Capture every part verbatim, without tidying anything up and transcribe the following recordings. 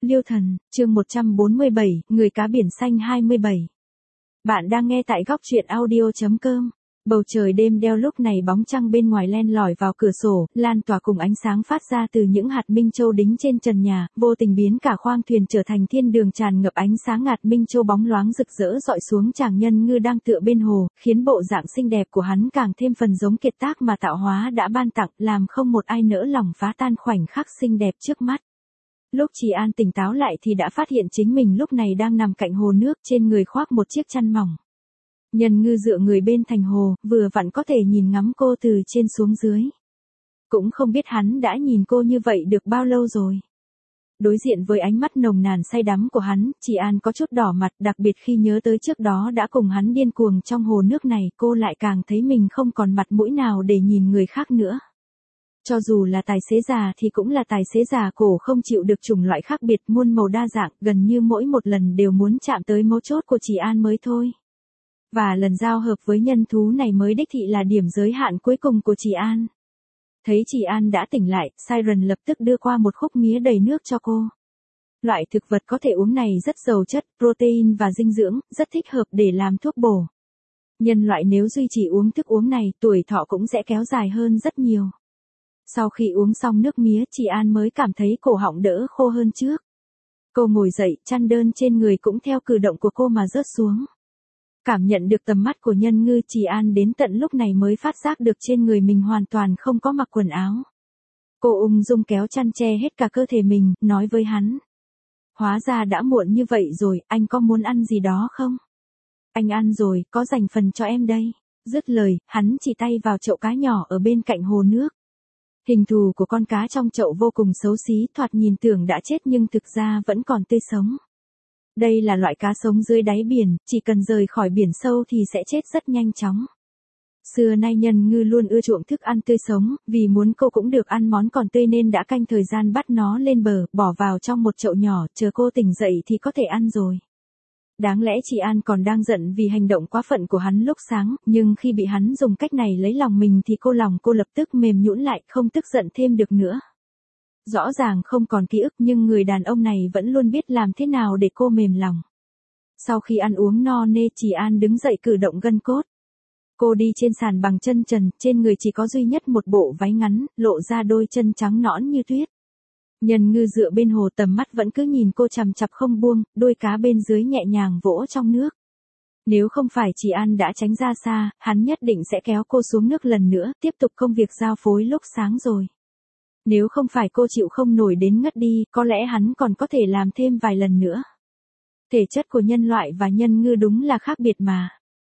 Liêu Thần, chương một trăm bốn mươi bảy, Người cá biển xanh hai mươi bảy. Bạn đang nghe tại góc truyện audio chấm com. Bầu trời đêm đeo lúc này bóng trăng bên ngoài len lỏi vào cửa sổ, lan tỏa cùng ánh sáng phát ra từ những hạt minh châu đính trên trần nhà, vô tình biến cả khoang thuyền trở thành thiên đường tràn ngập ánh sáng ngạt minh châu bóng loáng rực rỡ dọi xuống chàng nhân ngư đang tựa bên hồ, khiến bộ dạng xinh đẹp của hắn càng thêm phần giống kiệt tác mà tạo hóa đã ban tặng, làm không một ai nỡ lòng phá tan khoảnh khắc xinh đẹp trước mắt. Lúc Trì An tỉnh táo lại thì đã phát hiện chính mình lúc này đang nằm cạnh hồ nước, trên người khoác một chiếc chăn mỏng. Nhân ngư dựa người bên thành hồ, vừa vặn có thể nhìn ngắm cô từ trên xuống dưới. Cũng không biết hắn đã nhìn cô như vậy được bao lâu rồi. Đối diện với ánh mắt nồng nàn say đắm của hắn, Trì An có chút đỏ mặt, đặc biệt khi nhớ tới trước đó đã cùng hắn điên cuồng trong hồ nước này, cô lại càng thấy mình không còn mặt mũi nào để nhìn người khác nữa. Cho dù là tài xế già thì cũng là tài xế già cổ không chịu được chủng loại khác biệt muôn màu đa dạng, gần như mỗi một lần đều muốn chạm tới mấu chốt của Trì An mới thôi. Và lần giao hợp với nhân thú này mới đích thị là điểm giới hạn cuối cùng của Trì An. Thấy Trì An đã tỉnh lại, Siren lập tức đưa qua một khúc mía đầy nước cho cô. Loại thực vật có thể uống này rất giàu chất, protein và dinh dưỡng, rất thích hợp để làm thuốc bổ. Nhân loại nếu duy trì uống thức uống này, tuổi thọ cũng sẽ kéo dài hơn rất nhiều. Sau khi uống xong nước mía, Trì An mới cảm thấy cổ họng đỡ khô hơn trước. Cô ngồi dậy, chăn đơn trên người cũng theo cử động của cô mà rớt xuống. Cảm nhận được tầm mắt của nhân ngư, Trì An đến tận lúc này mới phát giác được trên người mình hoàn toàn không có mặc quần áo. Cô ung dung kéo chăn che hết cả cơ thể mình, nói với hắn. Hóa ra đã muộn như vậy rồi, anh có muốn ăn gì đó không? Anh ăn rồi, có dành phần cho em đây. Dứt lời, hắn chỉ tay vào chậu cá nhỏ ở bên cạnh hồ nước. Hình thù của con cá trong chậu vô cùng xấu xí, thoạt nhìn tưởng đã chết nhưng thực ra vẫn còn tươi sống. Đây là loại cá sống dưới đáy biển, chỉ cần rời khỏi biển sâu thì sẽ chết rất nhanh chóng. Xưa nay nhân ngư luôn ưa chuộng thức ăn tươi sống, vì muốn cô cũng được ăn món còn tươi nên đã canh thời gian bắt nó lên bờ, bỏ vào trong một chậu nhỏ, chờ cô tỉnh dậy thì có thể ăn rồi. Đáng lẽ Trì An còn đang giận vì hành động quá phận của hắn lúc sáng, nhưng khi bị hắn dùng cách này lấy lòng mình thì cô lòng cô lập tức mềm nhũn lại, không tức giận thêm được nữa. Rõ ràng không còn ký ức nhưng người đàn ông này vẫn luôn biết làm thế nào để cô mềm lòng. Sau khi ăn uống no nê, Trì An đứng dậy cử động gân cốt. Cô đi trên sàn bằng chân trần, trên người chỉ có duy nhất một bộ váy ngắn, lộ ra đôi chân trắng nõn như tuyết. Nhân ngư dựa bên hồ tầm mắt vẫn cứ nhìn cô chằm chằm không buông, đôi cá bên dưới nhẹ nhàng vỗ trong nước. Nếu không phải Trì An đã tránh ra xa, hắn nhất định sẽ kéo cô xuống nước lần nữa, tiếp tục công việc giao phối lúc sáng rồi. Nếu không phải cô chịu không nổi đến ngất đi, có lẽ hắn còn có thể làm thêm vài lần nữa. Thể chất của nhân loại và nhân ngư đúng là khác biệt mà.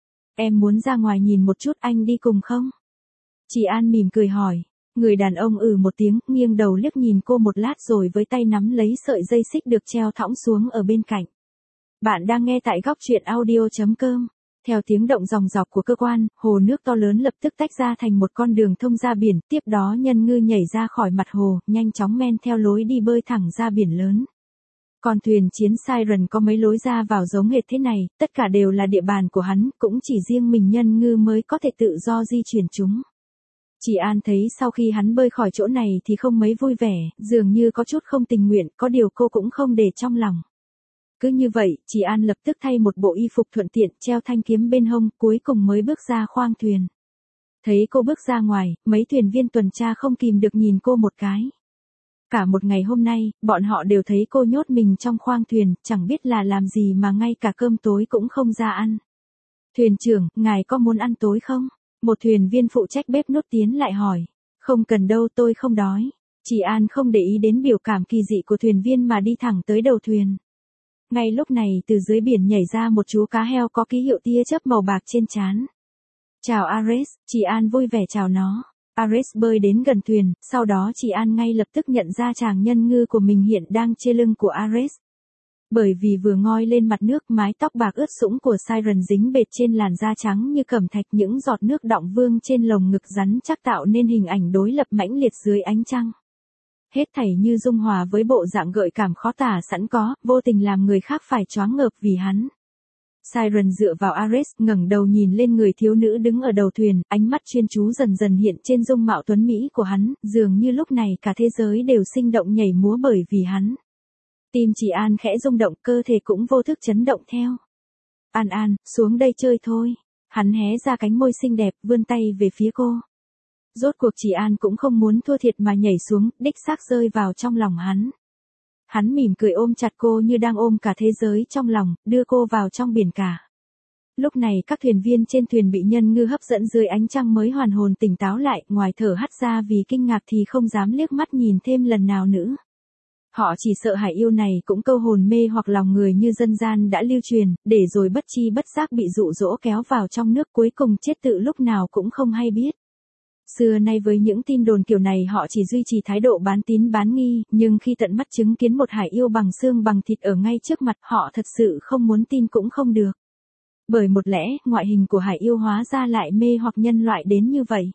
Em muốn ra ngoài nhìn một chút, anh đi cùng không? Trì An mỉm cười hỏi. Người đàn ông ừ một tiếng, nghiêng đầu liếc nhìn cô một lát rồi với tay nắm lấy sợi dây xích được treo thõng xuống ở bên cạnh. Bạn đang nghe tại góc truyện audio chấm com. Theo tiếng động ròng rọc của cơ quan, hồ nước to lớn lập tức tách ra thành một con đường thông ra biển, tiếp đó nhân ngư nhảy ra khỏi mặt hồ, nhanh chóng men theo lối đi bơi thẳng ra biển lớn. Con thuyền chiến Siren có mấy lối ra vào giống hệt thế này, tất cả đều là địa bàn của hắn, cũng chỉ riêng mình nhân ngư mới có thể tự do di chuyển chúng. Trì An thấy sau khi hắn bơi khỏi chỗ này thì không mấy vui vẻ, dường như có chút không tình nguyện, có điều cô cũng không để trong lòng. Cứ như vậy, Trì An lập tức thay một bộ y phục thuận tiện, treo thanh kiếm bên hông, cuối cùng mới bước ra khoang thuyền. Thấy cô bước ra ngoài, mấy thuyền viên tuần tra không kìm được nhìn cô một cái. Cả một ngày hôm nay, bọn họ đều thấy cô nhốt mình trong khoang thuyền, chẳng biết là làm gì mà ngay cả cơm tối cũng không ra ăn. Thuyền trưởng, ngài có muốn ăn tối không? Một thuyền viên phụ trách bếp núc tiến lại hỏi. Không cần đâu, tôi không đói. Trì An không để ý đến biểu cảm kỳ dị của thuyền viên mà đi thẳng tới đầu thuyền. Ngay lúc này từ dưới biển nhảy ra một chú cá heo có ký hiệu tia chớp màu bạc trên trán. Chào Ares, Trì An vui vẻ chào nó. Ares bơi đến gần thuyền, sau đó Trì An ngay lập tức nhận ra chàng nhân ngư của mình hiện đang trên lưng của Ares. Bởi vì vừa ngoi lên mặt nước, mái tóc bạc ướt sũng của Siren dính bệt trên làn da trắng như cẩm thạch, những giọt nước đọng vương trên lồng ngực rắn chắc tạo nên hình ảnh đối lập mãnh liệt dưới ánh trăng. Hết thảy như dung hòa với bộ dạng gợi cảm khó tả sẵn có, vô tình làm người khác phải choáng ngợp vì hắn. Siren dựa vào Ares, ngẩng đầu nhìn lên người thiếu nữ đứng ở đầu thuyền, ánh mắt chuyên chú dần dần hiện trên dung mạo tuấn mỹ của hắn, dường như lúc này cả thế giới đều sinh động nhảy múa bởi vì hắn. Tim chị An khẽ rung động, cơ thể cũng vô thức chấn động theo. An An, xuống đây chơi thôi. Hắn hé ra cánh môi xinh đẹp, vươn tay về phía cô. Rốt cuộc chị An cũng không muốn thua thiệt mà nhảy xuống, đích xác rơi vào trong lòng hắn. Hắn mỉm cười ôm chặt cô như đang ôm cả thế giới trong lòng, đưa cô vào trong biển cả. Lúc này các thuyền viên trên thuyền bị nhân ngư hấp dẫn dưới ánh trăng mới hoàn hồn tỉnh táo lại, ngoài thở hắt ra vì kinh ngạc thì không dám liếc mắt nhìn thêm lần nào nữa. Họ chỉ sợ hải yêu này cũng câu hồn mê hoặc lòng người như dân gian đã lưu truyền, để rồi bất chi bất giác bị dụ dỗ kéo vào trong nước, cuối cùng chết tự lúc nào cũng không hay biết. Xưa nay với những tin đồn kiểu này họ chỉ duy trì thái độ bán tín bán nghi, nhưng khi tận mắt chứng kiến một hải yêu bằng xương bằng thịt ở ngay trước mặt, họ thật sự không muốn tin cũng không được. Bởi một lẽ, ngoại hình của hải yêu hóa ra lại mê hoặc nhân loại đến như vậy.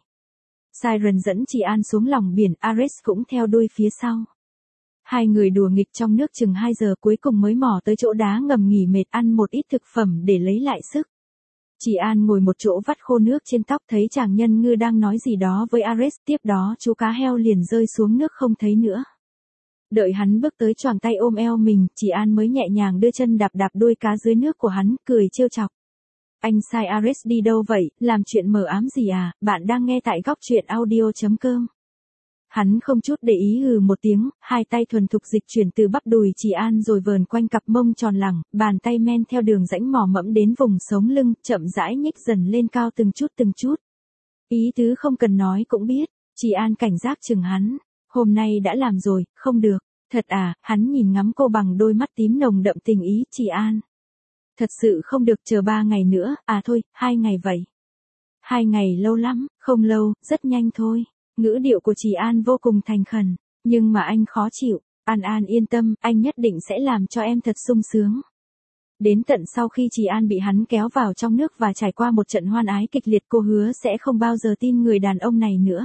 Siren dẫn chị An xuống lòng biển, Ares cũng theo đuôi phía sau. Hai người đùa nghịch trong nước chừng hai giờ, cuối cùng mới mò tới chỗ đá ngầm nghỉ mệt, ăn một ít thực phẩm để lấy lại sức. Chị An ngồi một chỗ vắt khô nước trên tóc, thấy chàng nhân ngư đang nói gì đó với Ares, tiếp đó chú cá heo liền rơi xuống nước không thấy nữa. Đợi hắn bước tới choàng tay ôm eo mình, chị An mới nhẹ nhàng đưa chân đạp đạp đuôi cá dưới nước của hắn, cười trêu chọc. Anh sai Ares đi đâu vậy, làm chuyện mờ ám gì à, bạn đang nghe tại góc truyện audio chấm com. Hắn không chút để ý hừ một tiếng, hai tay thuần thục dịch chuyển từ bắp đùi chị An rồi vờn quanh cặp mông tròn lẳng, bàn tay men theo đường rãnh mò mẫm đến vùng sống lưng, chậm rãi nhích dần lên cao từng chút từng chút. Ý tứ không cần nói cũng biết, chị An cảnh giác chừng hắn, hôm nay đã làm rồi, không được, thật à, hắn nhìn ngắm cô bằng đôi mắt tím nồng đậm tình ý, chị An. Thật sự không được, chờ ba ngày nữa, à thôi, hai ngày vậy. Hai ngày lâu lắm, không lâu, rất nhanh thôi. Ngữ điệu của chị An vô cùng thành khẩn, nhưng mà anh khó chịu. An An yên tâm, anh nhất định sẽ làm cho em thật sung sướng. Đến tận sau khi chị An bị hắn kéo vào trong nước và trải qua một trận hoan ái kịch liệt, cô hứa sẽ không bao giờ tin người đàn ông này nữa.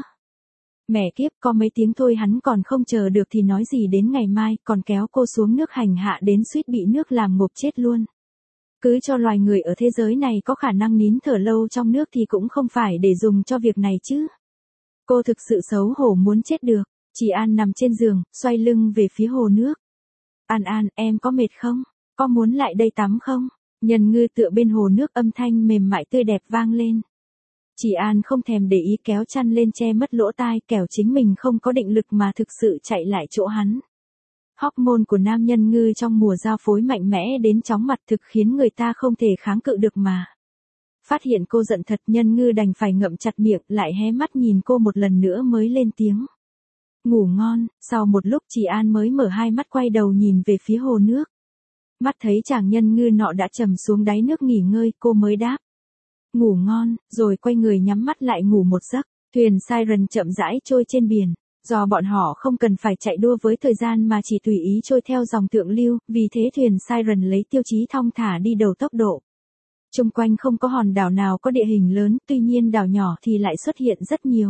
Mẹ kiếp, có mấy tiếng thôi hắn còn không chờ được thì nói gì đến ngày mai, còn kéo cô xuống nước hành hạ đến suýt bị nước làm ngộp chết luôn. Cứ cho loài người ở thế giới này có khả năng nín thở lâu trong nước thì cũng không phải để dùng cho việc này chứ. Cô thực sự xấu hổ muốn chết được. Chị An nằm trên giường, xoay lưng về phía hồ nước. An An, em có mệt không? Có muốn lại đây tắm không? Nhân ngư tựa bên hồ nước, âm thanh mềm mại tươi đẹp vang lên. Chị An không thèm để ý, kéo chăn lên che mất lỗ tai, kẻo chính mình không có định lực mà thực sự chạy lại chỗ hắn. Hormone của nam nhân ngư trong mùa giao phối mạnh mẽ đến chóng mặt, thực khiến người ta không thể kháng cự được mà. Phát hiện cô giận thật, nhân ngư đành phải ngậm chặt miệng, lại hé mắt nhìn cô một lần nữa mới lên tiếng. Ngủ ngon. Sau một lúc chị An mới mở hai mắt, quay đầu nhìn về phía hồ nước. Mắt thấy chàng nhân ngư nọ đã trầm xuống đáy nước nghỉ ngơi, cô mới đáp. Ngủ ngon, rồi quay người nhắm mắt lại ngủ một giấc. Thuyền Siren chậm rãi trôi trên biển. Do bọn họ không cần phải chạy đua với thời gian mà chỉ tùy ý trôi theo dòng thượng lưu, vì thế thuyền Siren lấy tiêu chí thong thả đi đầu tốc độ. Xung quanh không có hòn đảo nào có địa hình lớn, tuy nhiên đảo nhỏ thì lại xuất hiện rất nhiều.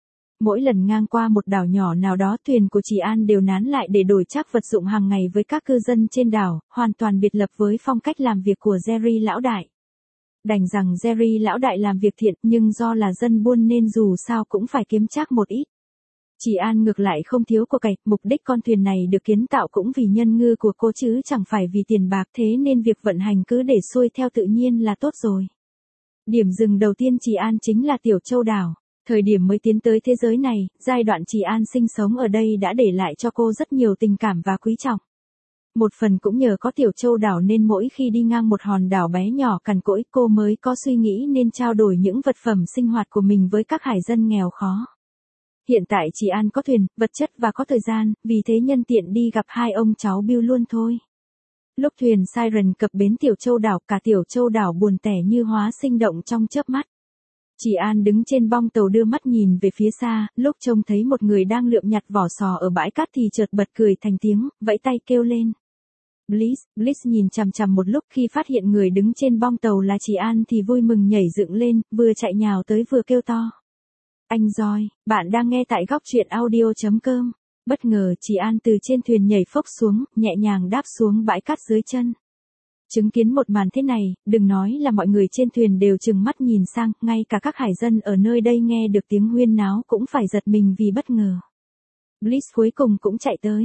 Mỗi lần ngang qua một đảo nhỏ nào đó, thuyền của chị An đều nán lại để đổi trác vật dụng hàng ngày với các cư dân trên đảo, hoàn toàn biệt lập với phong cách làm việc của Jerry lão đại. Đành rằng Jerry lão đại làm việc thiện, nhưng do là dân buôn nên dù sao cũng phải kiếm trác một ít. Chị An ngược lại không thiếu của cải, mục đích con thuyền này được kiến tạo cũng vì nhân ngư của cô chứ chẳng phải vì tiền bạc, thế nên việc vận hành cứ để xuôi theo tự nhiên là tốt rồi. Điểm dừng đầu tiên chị An chính là Tiểu Châu đảo. Thời điểm mới tiến tới thế giới này, giai đoạn chị An sinh sống ở đây đã để lại cho cô rất nhiều tình cảm và quý trọng. Một phần cũng nhờ có Tiểu Châu đảo nên mỗi khi đi ngang một hòn đảo bé nhỏ cằn cỗi, cô mới có suy nghĩ nên trao đổi những vật phẩm sinh hoạt của mình với các hải dân nghèo khó. Hiện tại chị An có thuyền, vật chất và có thời gian, vì thế nhân tiện đi gặp hai ông cháu Bill luôn thôi. Lúc thuyền Siren cập bến Tiểu Châu đảo, cả Tiểu Châu đảo buồn tẻ như hóa sinh động trong chớp mắt. Chị An đứng trên bong tàu đưa mắt nhìn về phía xa, lúc trông thấy một người đang lượm nhặt vỏ sò ở bãi cát thì chợt bật cười thành tiếng, vẫy tay kêu lên. Bliss, Bliss nhìn chằm chằm một lúc, khi phát hiện người đứng trên bong tàu là chị An thì vui mừng nhảy dựng lên, vừa chạy nhào tới vừa kêu to. Anh Joy, bạn đang nghe tại góc truyện audio chấm com. Bất ngờ chị An từ trên thuyền nhảy phốc xuống, nhẹ nhàng đáp xuống bãi cát dưới chân. Chứng kiến một màn thế này, đừng nói là mọi người trên thuyền đều trừng mắt nhìn sang, ngay cả các hải dân ở nơi đây nghe được tiếng huyên náo cũng phải giật mình vì bất ngờ. Bliss cuối cùng cũng chạy tới.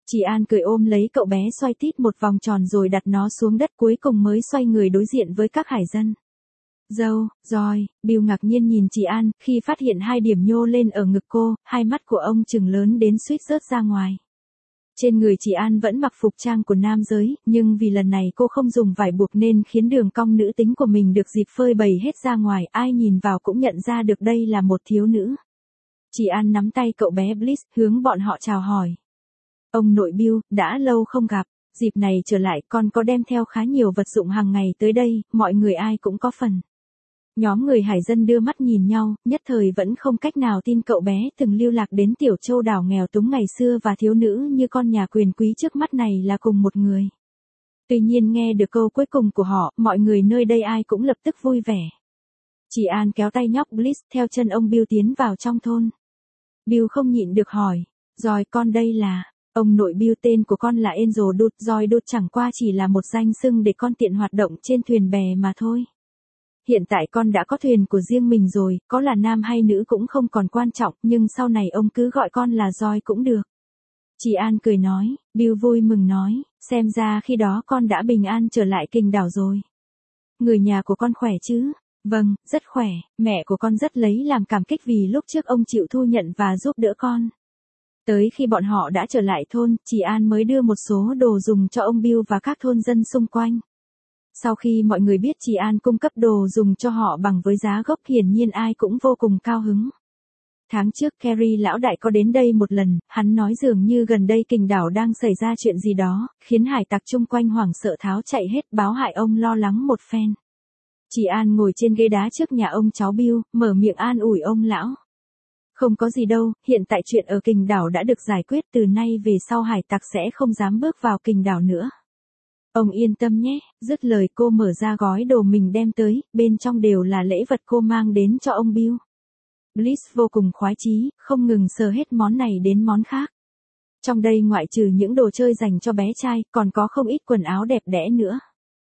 Chị An cười ôm lấy cậu bé xoay tít một vòng tròn rồi đặt nó xuống đất, cuối cùng mới xoay người đối diện với các hải dân. Dâu, roi, Bill ngạc nhiên nhìn chị An, khi phát hiện hai điểm nhô lên ở ngực cô, hai mắt của ông trừng lớn đến suýt rớt ra ngoài. Trên người chị An vẫn mặc phục trang của nam giới, nhưng vì lần này cô không dùng vải buộc nên khiến đường cong nữ tính của mình được dịp phơi bày hết ra ngoài, ai nhìn vào cũng nhận ra được đây là một thiếu nữ. Chị An nắm tay cậu bé Bliss, hướng bọn họ chào hỏi. Ông nội Bill, đã lâu không gặp, dịp này trở lại con có đem theo khá nhiều vật dụng hàng ngày tới đây, mọi người ai cũng có phần. Nhóm người hải dân đưa mắt nhìn nhau, nhất thời vẫn không cách nào tin cậu bé từng lưu lạc đến tiểu châu đảo nghèo túng ngày xưa và thiếu nữ như con nhà quyền quý trước mắt này là cùng một người. Tuy nhiên nghe được câu cuối cùng của họ, mọi người nơi đây ai cũng lập tức vui vẻ. Chị An kéo tay nhóc Bliss theo chân ông Bill tiến vào trong thôn. Bill không nhịn được hỏi, rồi con đây là... Ông nội Bill, tên của con là Angel Đột, Joy Đột chẳng qua chỉ là một danh xưng để con tiện hoạt động trên thuyền bè mà thôi. Hiện tại con đã có thuyền của riêng mình rồi, có là nam hay nữ cũng không còn quan trọng, nhưng sau này ông cứ gọi con là Joy cũng được. Chị An cười nói, Bill vui mừng nói, xem ra khi đó con đã bình an trở lại Kình đảo rồi. Người nhà của con khỏe chứ? Vâng, rất khỏe, mẹ của con rất lấy làm cảm kích vì lúc trước ông chịu thu nhận và giúp đỡ con. Tới khi bọn họ đã trở lại thôn, chị An mới đưa một số đồ dùng cho ông Bill và các thôn dân xung quanh. Sau khi mọi người biết chị An cung cấp đồ dùng cho họ bằng với giá gốc, hiển nhiên ai cũng vô cùng cao hứng. Tháng trước Kerry lão đại có đến đây một lần, hắn nói dường như gần đây Kình đảo đang xảy ra chuyện gì đó, khiến hải tặc chung quanh hoảng sợ tháo chạy hết, báo hại ông lo lắng một phen. Chị An ngồi trên ghế đá trước nhà ông cháu Bill, mở miệng an ủi ông lão. Không có gì đâu, hiện tại chuyện ở Kình đảo đã được giải quyết, từ nay về sau hải tặc sẽ không dám bước vào Kình đảo nữa. Ông yên tâm nhé, dứt lời cô mở ra gói đồ mình đem tới, bên trong đều là lễ vật cô mang đến cho ông Bill. Bliss vô cùng khoái chí, không ngừng sờ hết món này đến món khác. Trong đây ngoại trừ những đồ chơi dành cho bé trai, còn có không ít quần áo đẹp đẽ nữa.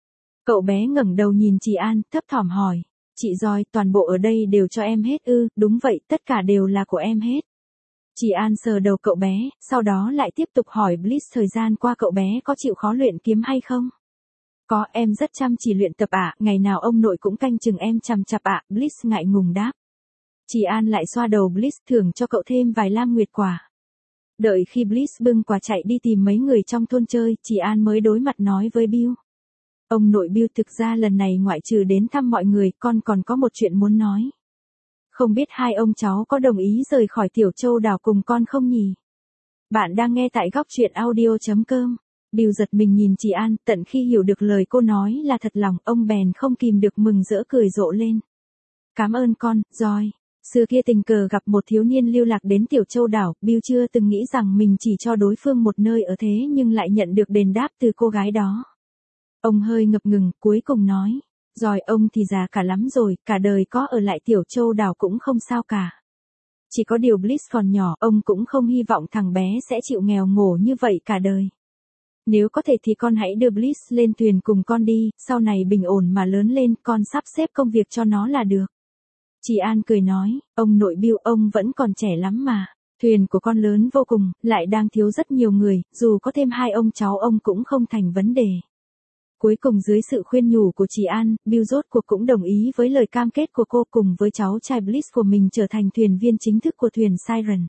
Cậu bé ngẩng đầu nhìn chị An, thấp thỏm hỏi. Chị Joy, toàn bộ ở đây đều cho em hết ư? Đúng vậy, tất cả đều là của em hết. Chị An sờ đầu cậu bé, sau đó lại tiếp tục hỏi Bliss thời gian qua cậu bé có chịu khó luyện kiếm hay không? Có, em rất chăm chỉ luyện tập ạ, à, ngày nào ông nội cũng canh chừng em chằm chặp ạ, à, Bliss ngại ngùng đáp. Chị An lại xoa đầu Bliss, thưởng cho cậu thêm vài lam nguyệt quả. Đợi khi Bliss bưng quà chạy đi tìm mấy người trong thôn chơi, chị An mới đối mặt nói với Bill. Ông nội Bill, thực ra lần này ngoại trừ đến thăm mọi người, con còn có một chuyện muốn nói. Không biết hai ông cháu có đồng ý rời khỏi tiểu châu đảo cùng con không nhỉ? Bạn đang nghe tại góc truyện audio chấm com. Bill giật mình nhìn chị An, tận khi hiểu được lời cô nói là thật lòng, ông bèn không kìm được mừng rỡ cười rộ lên. Cảm ơn con, Joy. Xưa kia tình cờ gặp một thiếu niên lưu lạc đến tiểu châu đảo, Bill chưa từng nghĩ rằng mình chỉ cho đối phương một nơi ở thế nhưng lại nhận được đền đáp từ cô gái đó. Ông hơi ngập ngừng, cuối cùng nói. Rồi ông thì già cả lắm rồi, cả đời có ở lại tiểu châu đảo cũng không sao cả. Chỉ có điều Bliss còn nhỏ, ông cũng không hy vọng thằng bé sẽ chịu nghèo ngổ như vậy cả đời. Nếu có thể thì con hãy đưa Bliss lên thuyền cùng con đi, sau này bình ổn mà lớn lên, con sắp xếp công việc cho nó là được. Chị An cười nói, ông nội Bill, ông vẫn còn trẻ lắm mà. Thuyền của con lớn vô cùng, lại đang thiếu rất nhiều người, dù có thêm hai ông cháu ông cũng không thành vấn đề. Cuối cùng dưới sự khuyên nhủ của chị An, Bill rốt cuộc cũng đồng ý với lời cam kết của cô cùng với cháu trai Bliss của mình trở thành thuyền viên chính thức của thuyền Siren.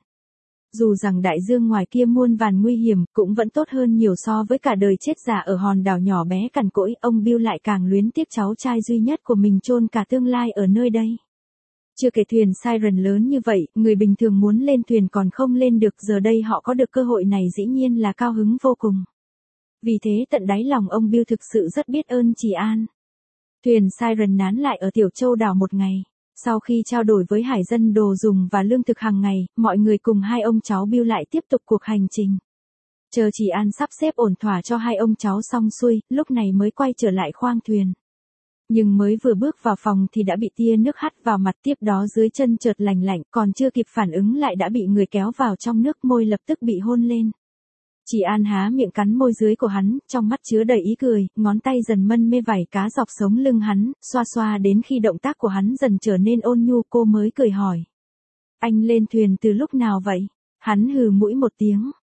Dù rằng đại dương ngoài kia muôn vàn nguy hiểm, cũng vẫn tốt hơn nhiều so với cả đời chết già ở hòn đảo nhỏ bé cằn cỗi, ông Bill lại càng luyến tiếc cháu trai duy nhất của mình chôn cả tương lai ở nơi đây. Chưa kể thuyền Siren lớn như vậy, người bình thường muốn lên thuyền còn không lên được, giờ đây họ có được cơ hội này dĩ nhiên là cao hứng vô cùng. Vì thế tận đáy lòng ông Bill thực sự rất biết ơn chị An. Thuyền Siren nán lại ở tiểu châu đảo một ngày. Sau khi trao đổi với hải dân đồ dùng và lương thực hàng ngày, mọi người cùng hai ông cháu Bill lại tiếp tục cuộc hành trình. Chờ chị An sắp xếp ổn thỏa cho hai ông cháu xong xuôi, lúc này mới quay trở lại khoang thuyền. Nhưng mới vừa bước vào phòng thì đã bị tia nước hắt vào mặt, tiếp đó dưới chân chợt lành lạnh, còn chưa kịp phản ứng lại đã bị người kéo vào trong nước, môi lập tức bị hôn lên. Chị An há miệng cắn môi dưới của hắn, trong mắt chứa đầy ý cười, ngón tay dần mân mê vảy cá dọc sống lưng hắn, xoa xoa đến khi động tác của hắn dần trở nên ôn nhu, cô mới cười hỏi. Anh lên thuyền từ lúc nào vậy? Hắn hừ mũi một tiếng.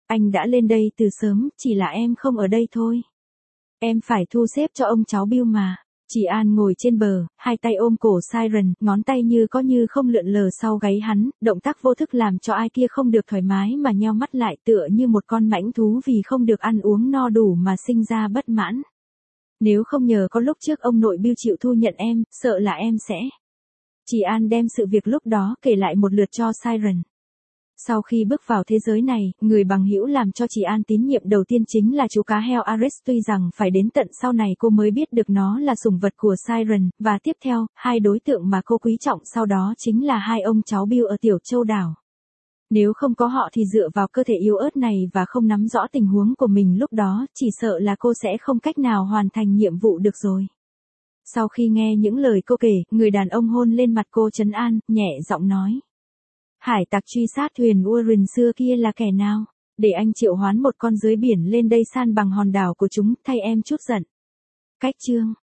Anh đã lên đây từ sớm, chỉ là em không ở đây thôi. Em phải thu xếp cho ông cháu Bill mà. Chị An ngồi trên bờ, hai tay ôm cổ Siren, ngón tay như có như không lượn lờ sau gáy hắn, động tác vô thức làm cho ai kia không được thoải mái mà nheo mắt lại tựa như một con mãnh thú vì không được ăn uống no đủ mà sinh ra bất mãn. Nếu không nhờ có lúc trước ông nội Bill chịu thu nhận em, sợ là em sẽ... Chị An đem sự việc lúc đó kể lại một lượt cho Siren. Sau khi bước vào thế giới này, người bằng hữu làm cho chị An tín nhiệm đầu tiên chính là chú cá heo Ares, tuy rằng phải đến tận sau này cô mới biết được nó là sủng vật của Siren, và tiếp theo, hai đối tượng mà cô quý trọng sau đó chính là hai ông cháu Bill ở Tiểu Châu Đảo. Nếu không có họ thì dựa vào cơ thể yếu ớt này và không nắm rõ tình huống của mình lúc đó, chỉ sợ là cô sẽ không cách nào hoàn thành nhiệm vụ được rồi. Sau khi nghe những lời cô kể, người đàn ông hôn lên mặt cô trấn an, nhẹ giọng nói. Hải tặc truy sát thuyền Warren xưa kia là kẻ nào? Để anh triệu hoán một con dưới biển lên đây san bằng hòn đảo của chúng, thay em chút giận. Cách chương